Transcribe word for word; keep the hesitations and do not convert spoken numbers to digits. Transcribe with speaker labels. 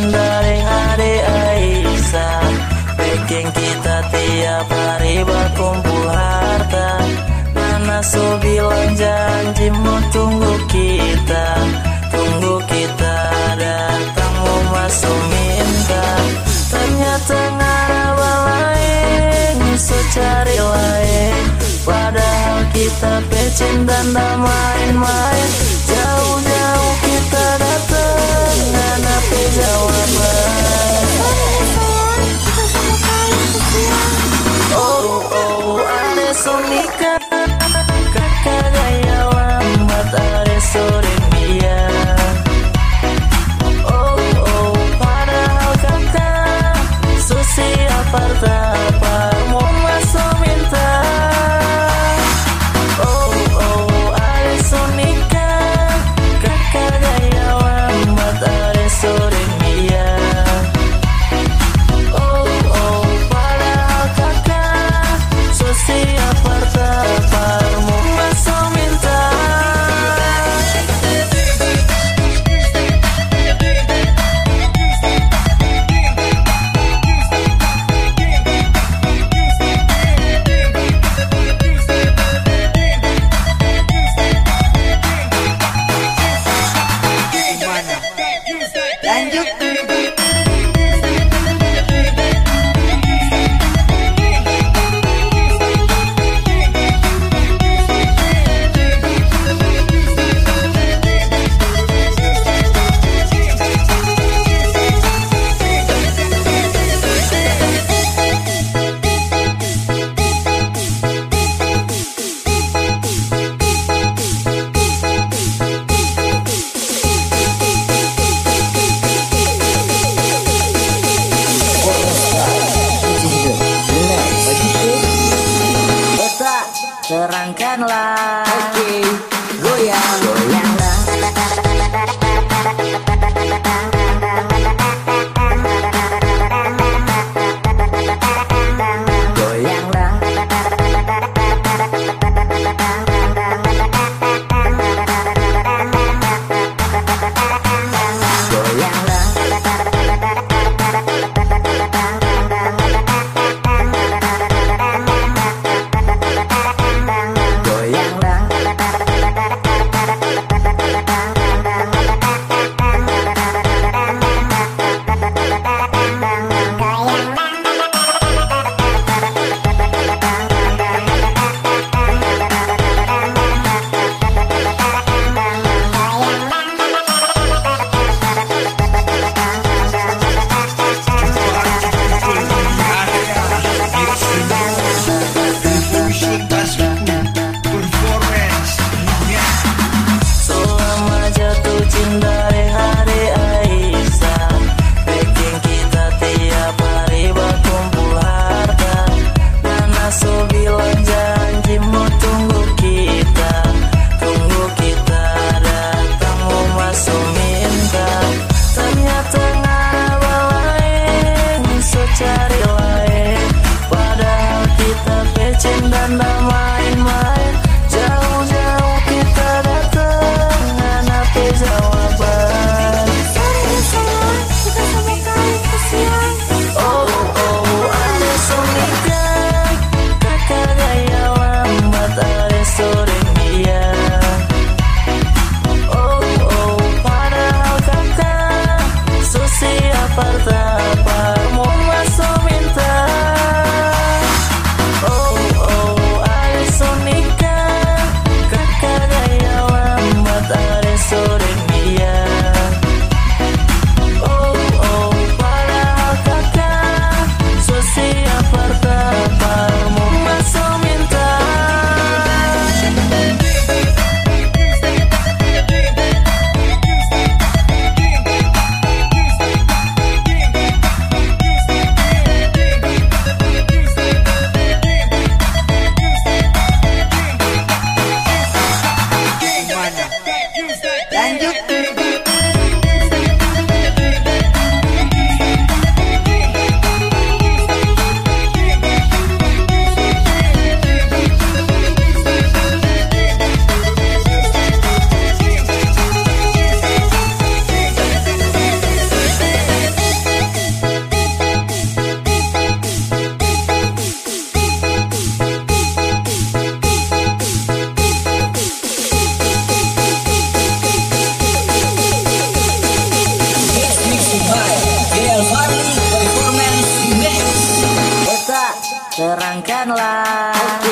Speaker 1: cinta ade Aisyah. Bikin kita tiap hari berkumpul harta. Mana so bilang janji mau tunggu kita. Tunggu kita datang mau masuk minta. Ternyata ngara lain so cari lain. Padahal kita pecin dan dah main-main. Jauh-jauh kita datang dengan apa jawaban. Oh oh ade sonika kakak gaya lambat ade sore dia. Oh oh padahal kakak susi apart-apart mau masuk minta. Oh oh ade sonika kakak gaya lambat ade sore dia. Oh oh padahal kakak susi apart-apart mau masuk minta.
Speaker 2: Lanjut.
Speaker 1: Terangkanlah.
Speaker 2: Oke, goyang,
Speaker 1: Goyanglah. Goyanglah. Goyanglah. Cari lain, padahal kita pecin dan dah main-main. Jauh-jauh kita datang dengan apa jawaban. Oh oh ade sonika kakak gaya lambat ade sore dia. Oh oh padahal kakak susi apart-apart mau masuk minta. Oh oh ade sonika kakak gaya lambat ade sore dia. Oh oh padahal kakak susi apart-apart mau masuk minta. terangkanlah.